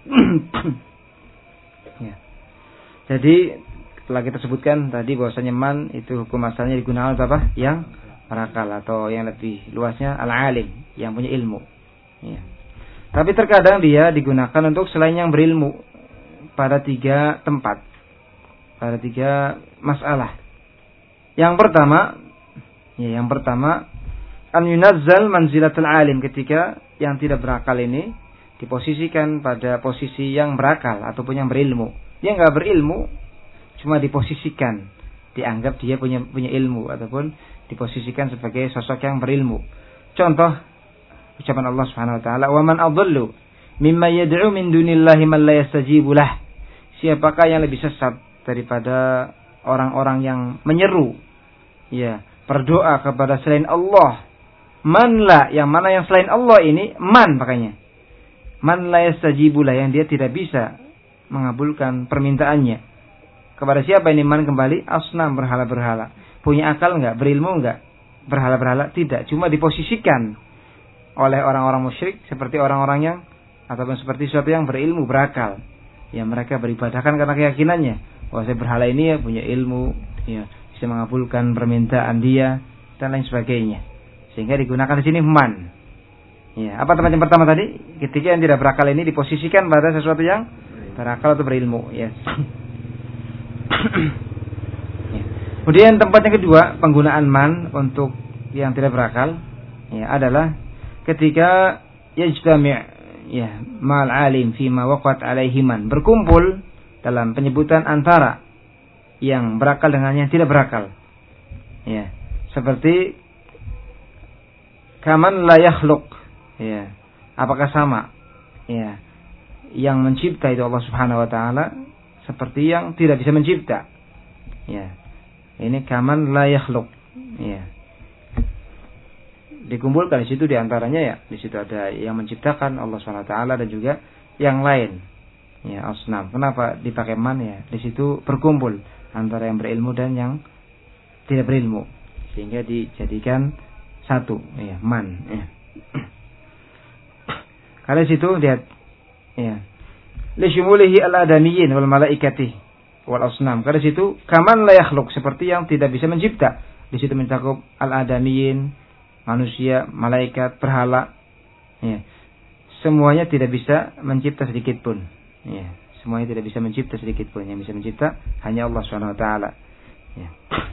Ya. Jadi telah kita sebutkan tadi bahwasanya man itu hukum asalnya digunakan untuk apa? Yang berakal, atau yang lebih luasnya al-alim, yang punya ilmu. Ya. Tapi terkadang dia digunakan untuk selain yang berilmu pada tiga tempat, pada tiga masalah. Yang pertama, ya yang pertama an yunazzal manzilatul alim, ketika yang tidak berakal ini diposisikan pada posisi yang berakal ataupun yang berilmu. Dia enggak berilmu, cuma diposisikan, dianggap dia punya punya ilmu ataupun diposisikan sebagai sosok yang berilmu. Contoh ucapan Allah Subhanahu wa taala, "Wa man adallu mimma yad'u min dunillahi man la yastajibu lah." Siapakah yang lebih sesat daripada orang-orang yang menyeru ya, berdoa kepada selain Allah? Man la, yang mana yang selain Allah ini man, makanya man la yastajibu lah, yang dia tidak bisa mengabulkan permintaannya. Kepada siapa ini man kembali? Asnam, berhala-berhala. Punya akal enggak? Berilmu enggak? Berhala-berhala? Tidak. Cuma diposisikan oleh orang-orang musyrik seperti orang-orang yang, ataupun seperti sesuatu yang berilmu, berakal. Ya, mereka beribadahkan karena keyakinannya bahwa si berhala ini ya punya ilmu, ya bisa mengabulkan permintaan dia dan lain sebagainya. Sehingga digunakan di sini man. Ya, apa tempat yang pertama tadi? Ketika yang tidak berakal ini diposisikan pada sesuatu yang berakal atau berilmu. Ya. Ya. Kemudian tempat yang kedua penggunaan man untuk yang tidak berakal ya adalah ketika yajtami' ya mal alim fima waqat alaihi man, berkumpul dalam penyebutan antara yang berakal dengan yang tidak berakal. Ya, seperti kaman la yakhluq ya. Apakah sama? Ya. Yang mencipta itu Allah Subhanahu wa taala seperti yang tidak bisa mencipta. Ya. Ini kaman la yakhluq. Ya. Dikumpulkan di situ di antaranya ya, di situ ada yang menciptakan Allah Subhanahu wa taala dan juga yang lain. Ya, asnam. Kenapa dipakai man ya? Di situ berkumpul antara yang berilmu dan yang tidak berilmu, sehingga dijadikan satu ya, man ya. Karena situ lihat ya, li syumulihi al-adamiyyin wal malaikati wal asnam. Karena situ kaman la yakhluq, seperti yang tidak bisa mencipta. Di situ mencakup al-adamiyyin, manusia, malaikat, berhala ya. Semuanya tidak bisa mencipta sedikit pun ya. Semuanya tidak bisa mencipta sedikit pun. Yang bisa mencipta hanya Allah Subhanahu wa taala ya.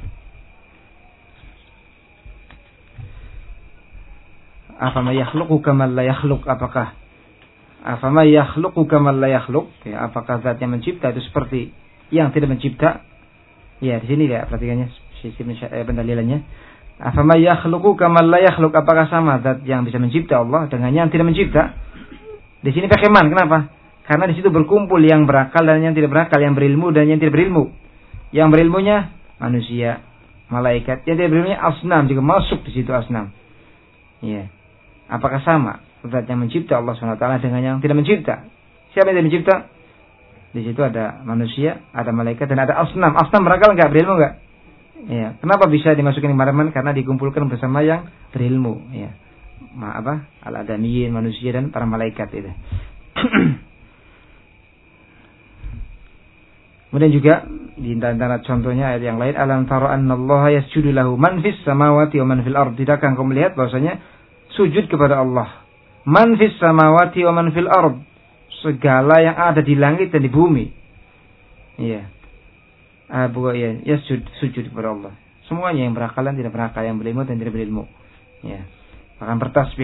Afama yakhluqu kama la yakhluq, apakah afama yakhluqu kama la yakhluq ya, apakah zat yang mencipta itu seperti yang tidak mencipta? Ya, di sini ya perhatikannya sistem eh, pendalilannya. Afama yakhluqu kama la yakhluq, apakah sama zat yang bisa mencipta Allah dengan yang tidak mencipta? Di sini pakai man, kenapa? Karena di situ berkumpul yang berakal dan yang tidak berakal, yang berilmu dan yang tidak berilmu. Yang berilmunya manusia, malaikat, yang tidak berilmunya asnam, juga masuk di situ asnam. Ya. Apakah sama zat yang mencipta Allah subhanahu wa taala dengan yang tidak mencipta? Siapa yang tidak mencipta? Di situ ada manusia, ada malaikat dan ada asnam. Asnam berakal enggak, berilmu enggak? Ya. Kenapa bisa dimasukin ke man? Karena dikumpulkan bersama yang berilmu, ya. Ma apa? Al-adamiyyin, manusia dan para malaikat itu. Kemudian juga di antara contohnya ayat yang lain, alam tara annallaha yasjudu lahu man fis samawati wa man fil ard. Tidakkah engkau melihat bahwasanya sujud kepada Allah man fis samawati wa man fil ard, segala yang ada di langit dan di bumi. Iya. Ah, bukan ya, ya sujud, sujud kepada Allah. Semuanya yang berakal dan tidak berakal, yang berilmu dan tidak berilmu. Ya. Bahkan bertasbih.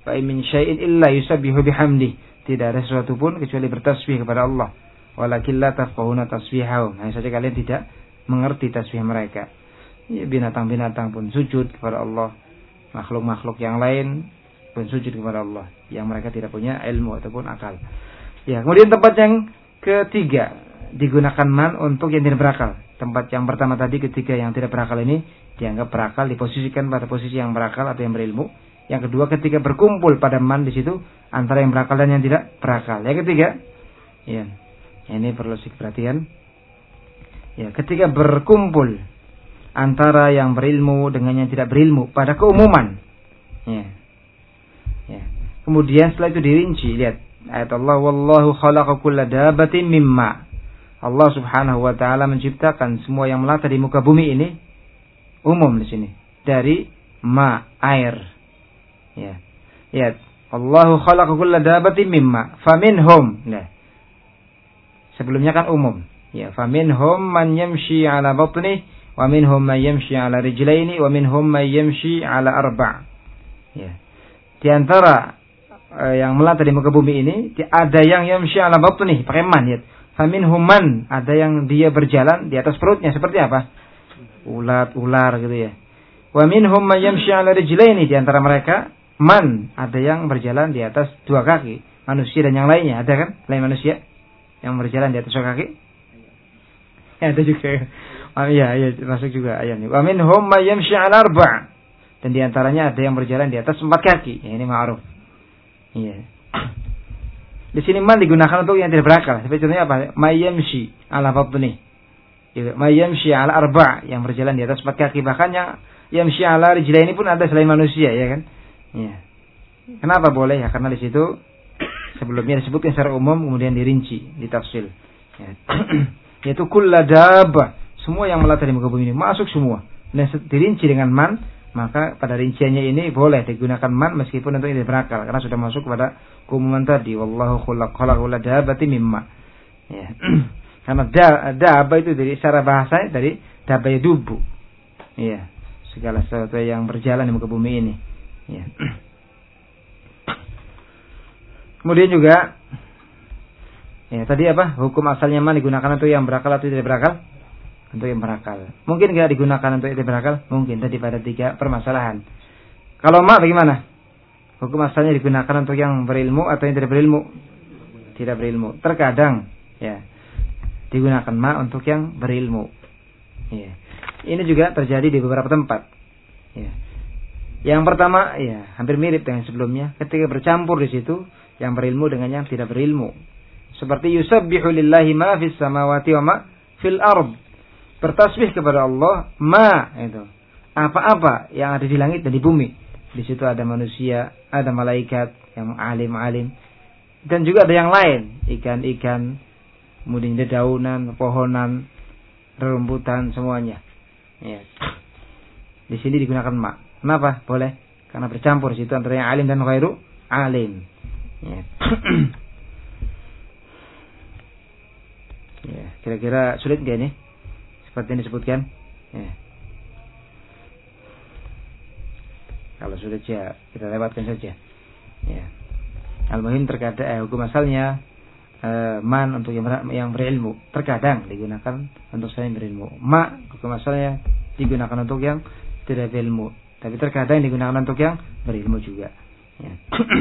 Fa min syai'in illa yusabbihu bihamdi. Tidak ada sesuatu pun kecuali bertasbih kepada Allah. Walakin la tafqahuna tasbihahum. Hanya saja kalian tidak mengerti tasbih mereka. Ya, binatang-binatang pun sujud kepada Allah. Makhluk-makhluk yang lain pun sujud kepada Allah. Yang mereka tidak punya ilmu ataupun akal. Ya, kemudian tempat yang ketiga, digunakan man untuk yang tidak berakal. Tempat yang pertama tadi ketika yang tidak berakal ini dianggap berakal, diposisikan pada posisi yang berakal atau yang berilmu. Yang kedua ketika berkumpul pada man di situ antara yang berakal dan yang tidak berakal. Yang ketiga, ya, ini perlu sedikit perhatian. Ya, ketika berkumpul antara yang berilmu dengan yang tidak berilmu pada keumuman. Ya. Ya. Kemudian setelah itu dirinci, lihat ayat Allah, wallahu khalaqa kulla dabatin mimma. Allah Subhanahu wa taala menciptakan semua yang melata di muka bumi ini umum di sini dari ma, air. Ya. Lihat, Allahu khalaqa kulla dabatin mimma faminhum. Nah. Sebelumnya kan umum. Ya, faminhum man yamshi ala batni wa minhum man yamshi ala rijlaini wa minhum man yamshi ala arba'. Ya. Di antara uh, yang melata di muka bumi ini ada yang yamshi ala batni, pakai man, lihat. Faminhum man, ada yang dia berjalan di atas perutnya seperti apa? Ulat, ular gitu ya. Wa minhum man yamshi ala rijlaini, di antara mereka man, ada yang berjalan di atas dua kaki, manusia dan yang lainnya, ada kan? Lain manusia yang berjalan di atas dua kaki? Ya, ada juga. Oh, iya, iya, masuk juga ayat ini. Wa minhum man yamshi ala arba'. Dan di antaranya ada yang berjalan di atas empat kaki. Ya, ini ma'ruf. Iya. Di sini man digunakan untuk yang tidak berakal. Seperti contohnya apa? May yamshi ala batni. Ya, may yamshi ala arba', yang berjalan di atas empat kaki. Bahkan yang yamshi ala rijlaini pun ada selain manusia, ya kan? Iya. Kenapa boleh? Ya, karena di situ sebelumnya disebutkan secara umum, kemudian dirinci, ditafsil. Ya. Yaitu kulla dabbah, semua yang melata di muka bumi ini masuk semua. Dan dirinci dengan man, maka pada rinciannya ini boleh digunakan man meskipun untuk ini berakal, karena sudah masuk kepada keumuman tadi. Wallahu khalaqa kulla dabbati mimma. Ya. Karena da, dabba itu dari secara bahasa dari dabba dubu. Iya. Segala sesuatu yang berjalan di muka bumi ini. Ya. Kemudian juga ya tadi apa? Hukum asalnya man digunakan untuk yang berakal atau tidak berakal? Untuk yang berakal. Mungkin enggak digunakan untuk yang tidak berakal? Mungkin, tadi pada tiga permasalahan. Kalau ma bagaimana? Hukum asalnya digunakan untuk yang berilmu atau yang tidak berilmu? Tidak berilmu. Terkadang ya digunakan ma untuk yang berilmu. Ya. Ini juga terjadi di beberapa tempat. Ya. Yang pertama, ya hampir mirip dengan sebelumnya. Ketika bercampur di situ yang berilmu dengan yang tidak berilmu. Seperti yusabbihu lillahi ma fis samawati wa ma fil ard. Bertasbih kepada Allah ma itu. Apa-apa yang ada di langit dan di bumi. Di situ ada manusia, ada malaikat yang alim-alim, dan juga ada yang lain, ikan-ikan, kemudian dedaunan, pohonan, rerumputan semuanya. Ya. Di sini digunakan ma. Kenapa? Boleh. Karena bercampur situ antara yang alim dan ghairu alim. Ya. Ya, kira-kira sulit enggak ini? Seperti yang disebutkan. Ya. Kalau sulit ya kita lewatkan saja. Ya. Al-muhim terkadang eh, hukum asalnya eh, man untuk yang, ber, yang berilmu. Terkadang digunakan untuk yang berilmu. Ma hukum asalnya digunakan untuk yang tidak berilmu. Tapi terkadang digunakan untuk yang berilmu juga. Ya.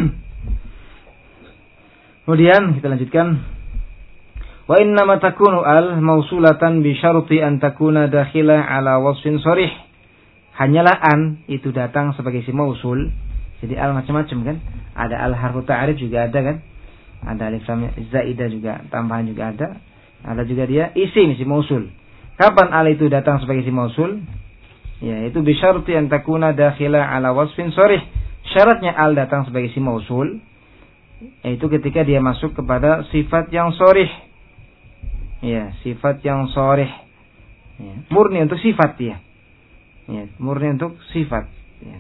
Kemudian kita lanjutkan. Wa innama takunu al mausulatan bi syarti an takuna dakhila ala wasfin sharih. Hanyalah an itu datang sebagai isim mausul. Jadi al macam-macam kan? Ada al harfu ta'rif juga ada kan? Ada alif lam zaidah juga, tambahan juga ada. Ada juga dia isim isim mausul. Kapan al itu datang sebagai isim mausul? Ya, itu bi syarti an takuna dakhila ala wasfin sharih. Syaratnya al datang sebagai isim mausul yaitu ketika dia masuk kepada sifat yang sharih. Ya, sifat yang sharih. Ya, murni untuk sifat dia. Ya, murni untuk sifat. Ya.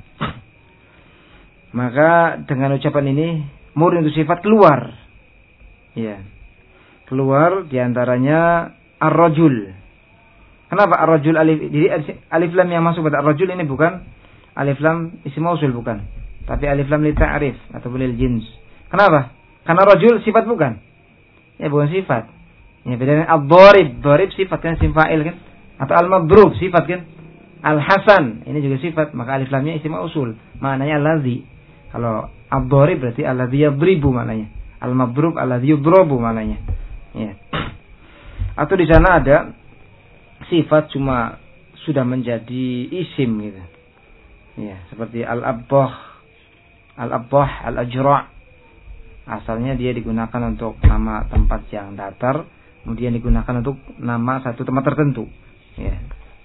Maka dengan ucapan ini murni untuk sifat keluar. Ya. Keluar diantaranya ar-rajul. Kenapa ar-rajul alif? Jadi alif lam yang masuk pada ar-rajul ini bukan alif lam isim mausul bukan, tapi alif lam li ta'rif atau lil jins. Kenapa? Karena rajul sifat bukan? Ya bukan sifat. Ya bedanya ad-dharib, dharib sifat kan, isim fa'il kan? Atau al-madrub sifat kan? Al-hasan ini juga sifat, maka alif lamnya isim mausul, maknanya allazi. Kalau ad-dharib berarti allazi yadribu maknanya. Al-madrub allazi yudrabu maknanya. Ya. Atau di sana ada sifat cuma sudah menjadi isim gitu. Ya, seperti al-abbah, al-abbah, al-ajra'. Asalnya dia digunakan untuk nama tempat yang datar, kemudian digunakan untuk nama satu tempat tertentu. Ya.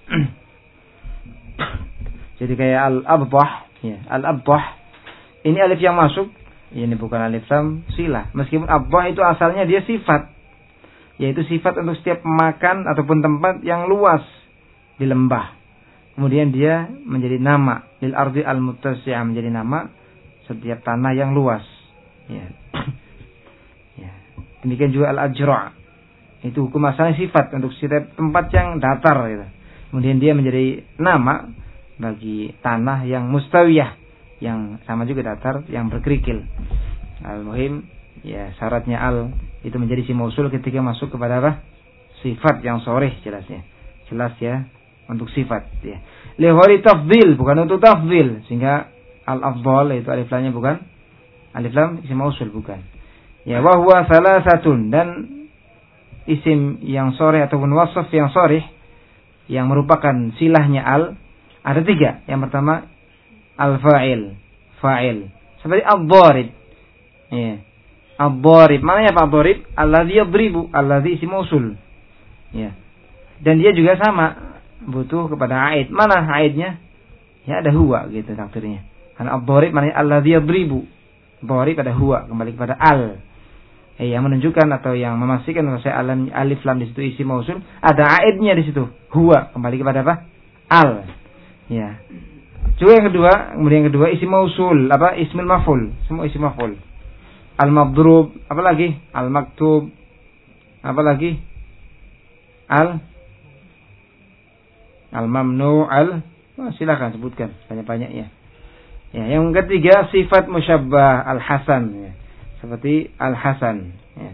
Jadi kayak al-abbah, ya, al-abbah. Ini alif yang masuk, ini bukan alif lam silah. Meskipun abbah itu asalnya dia sifat, yaitu sifat untuk setiap makan ataupun tempat yang luas di lembah. Kemudian dia menjadi nama lil ardi al-muttasi'ah, menjadi nama setiap tanah yang luas. Ya. Ya. Demikian juga al-ajra'. Itu hukum asalnya sifat untuk setiap tempat yang datar gitu. Kemudian dia menjadi nama bagi tanah yang mustawiyah, yang sama juga datar, yang berkerikil. Al-muhim, ya syaratnya al itu menjadi isim mausul ketika masuk kepada apa? Sifat yang sharih jelasnya. Jelas ya, untuk sifat ya. Li ghairi tafdhil, bukan untuk tafdhil, sehingga al-afdhal itu alif lamnya bukan alif lam isim mausul bukan. Ya wa huwa salasatun, dan isim yang sharih ataupun wasf yang sharih yang merupakan silahnya al ada tiga. Yang pertama al-fa'il, fa'il. Seperti ad-dharib. Ya. Ad-dharib. Maknanya apa ad-dharib? Alladzi yadribu, alladzi isim mausul. Ya. Dan dia juga sama butuh kepada aid. Mana aidnya? Ya ada huwa gitu takdirnya. Karena ad-dharib maknanya alladzi yadribu. Dharib pada huwa, kembali kepada al. Eh, yang menunjukkan atau yang memastikan bahwa alam alif lam di situ isim mausul, ada aidnya di situ. Huwa, kembali kepada apa? Al. Ya. Juga yang kedua, kemudian yang kedua isim mausul, apa? Ismul maf'ul, semua isim maf'ul. Al-madrub, apa lagi? Al-maktub, apa lagi? Al Al-mamnu, al oh, silakan sebutkan banyak-banyaknya. Ya, yang ketiga sifat musyabbah al-hasan ya. Seperti al-hasan ya.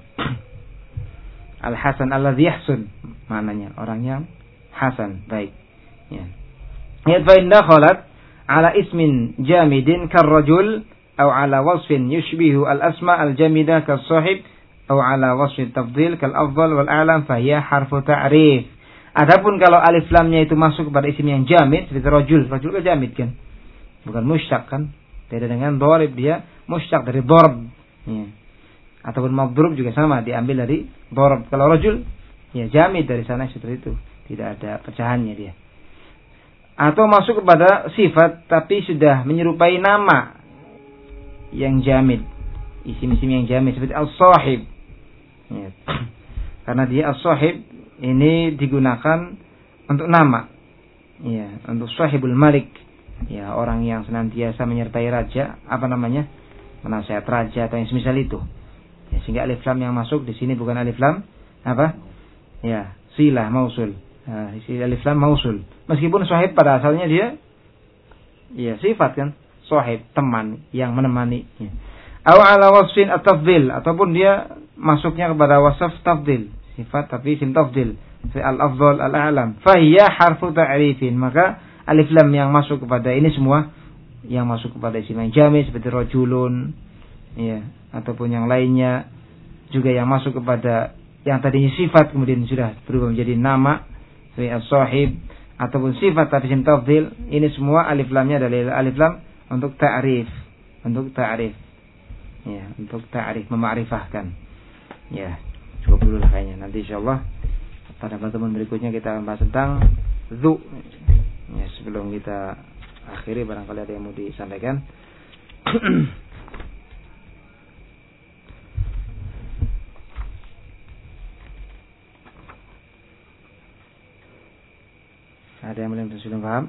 Al-hasan alladzi yahsun, maknanya orang yang hasan, baik. Ya. Ya fa inna khalat ala ismin jamidin karrajul atau ala wasfin yushbihu al-asma al-jamidah kas-sahib atau ala wasfi tafdhil kal-afdal wal-a'lam fa hiya harfu ta'rif. Adapun kalau alif lamnya itu masuk kepada isim yang jamid seperti rajul, rajul kan jamid kan? Bukan musyak kan? Beda dengan dharib, dia musyak dari dharb. Ya. Ataupun madrub juga sama, diambil dari dharb. Kalau rajul ya jamid dari sana seperti itu, tidak ada pecahannya dia. Atau masuk kepada sifat tapi sudah menyerupai nama yang jamid, isim-isim yang jamid seperti as-sahib. Ya. Karena dia as-sahib ini digunakan untuk nama. Ya, untuk sahibul malik. Ya, orang yang senantiasa menyertai raja, apa namanya? Penasehat raja atau yang semisal itu. Ya, sehingga alif lam yang masuk di sini bukan alif lam apa? Ya, silah mausul. Nah, isi alif lam mausul. Meskipun sahib pada asalnya dia ya sifat kan, sahib, teman yang menemani. Ya. Aw ala wasfin at-tafdhil, ataupun dia masuknya kepada wasf tafdhil, sifat tapi isim tafdhil, al-afdal, al-a'lam. Fa hiya harfu ta'rifin, maka alif lam yang masuk kepada ini semua yang masuk kepada isim yang jamid seperti rajulun ya, ataupun yang lainnya juga yang masuk kepada yang tadinya sifat kemudian sudah berubah menjadi nama seperti as-sahib ataupun sifat tapi isim tafdhil, ini semua alif lamnya adalah alif lam untuk ta'rif, untuk ta'rif. Ya, untuk ta'rif, memakrifahkan. Ya, cukup dulu lah kayaknya. Nanti insyaallah pada pertemuan berikutnya kita akan bahas tentang dzu. Ya, sebelum kita akhiri barangkali ada yang mau disampaikan. Ada yang belum sudah paham?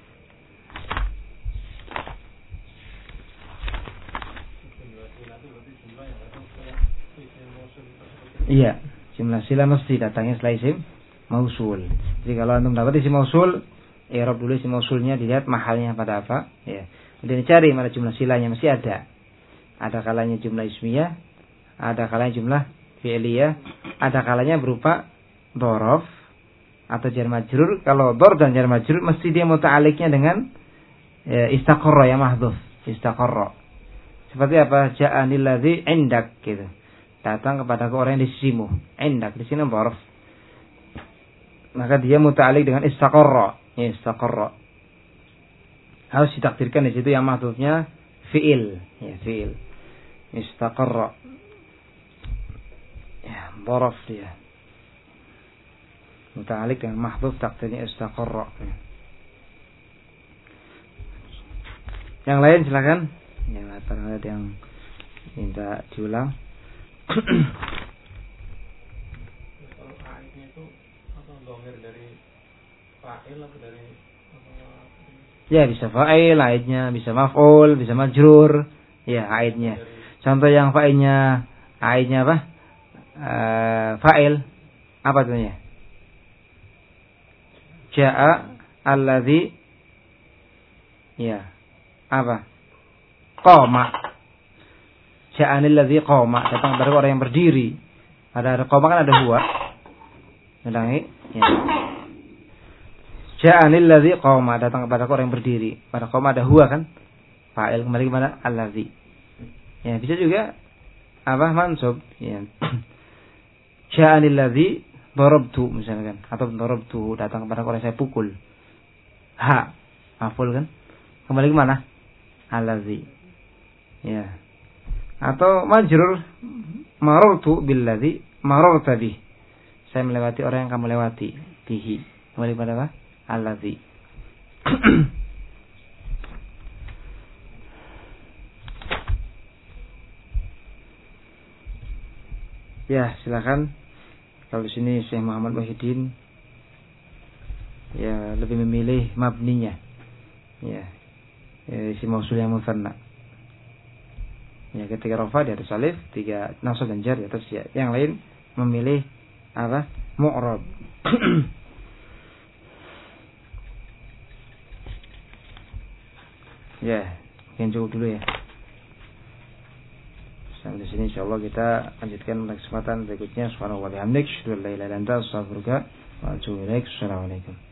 Iya, jumlah sila mesti datangnya setelah isim mausul. Jadi kalau antum dapat isim mausul i'rab dulu isim mausulnya, dilihat mahalnya pada apa, ya. Kemudian dicari mana jumlah silanya, masih ada. Ada kalanya jumlah ismiyah, ada kalanya jumlah fi'liyah, ada kalanya berupa dhorof atau jar majrur. Kalau dhor dan jar majrur mesti dia muta'aliknya dengan ya, istaqarra ya mahdhuf, istaqarra. Seperti apa? Ja'anil ladzi indak gitu. Datang kepadaku orang yang di sisimu. Indak di sini dhorof. Maka dia muta'alik dengan istaqarra, ya istaqarra. Harus ditakdirkan di situ yang mahdhufnya fi'il, ya fi'il. Istaqarra. Ya, dhorof dia. Muta'alik dengan mahdhuf takdirnya istaqarra. Yang lain silakan. Yang ada yang minta diulang. Kalau aidnya itu apa dhamir dari fa'il atau dari apa? Ya bisa fa'il, aidnya bisa maf'ul, bisa majrur. Ya aidnya. Contoh yang fa'ilnya aidnya apa? Uh, fa'il apa tuh? Ja'a alladzi ya apa? Qoma. Ja'anil ladzi qoma, datang kepada orang yang berdiri. Ada ada qoma kan ada huwa. Ulangi ya. Ja'anil ladzi qoma, datang kepada orang yang berdiri. Pada qoma ada huwa kan? Fa'il kembali kepada alladzi. Ya bisa juga apa mansub ya. Ja'anil ladzi darabtu misalkan, atau darabtu, datang kepada orang saya pukul. Ha, maf'ul kan? Kembali ke mana? Allazi. Ya. Atau majrur marartu billadzi mararta bih. Saya melewati orang yang kamu lewati, bihi. Kembali kepada apa? Allazi. Ya, silakan. Kalau di sini Syekh Muhammad Wahidin ya lebih memilih mabninya. Ya. Ya isi mausul yang musanna. Ya ketika rafa di atas alif, tiga nasab dan jar di atas ya. Yang lain memilih apa? Mu'rab. Ya, mungkin cukup dulu ya. Sampai di sini insyaallah kita lanjutkan pada kesempatan berikutnya. Subhanallahi wa bihamdihi, asyhadu an la ilaha illa anta, astaghfiruka wa atubu ilaik. Assalamualaikum.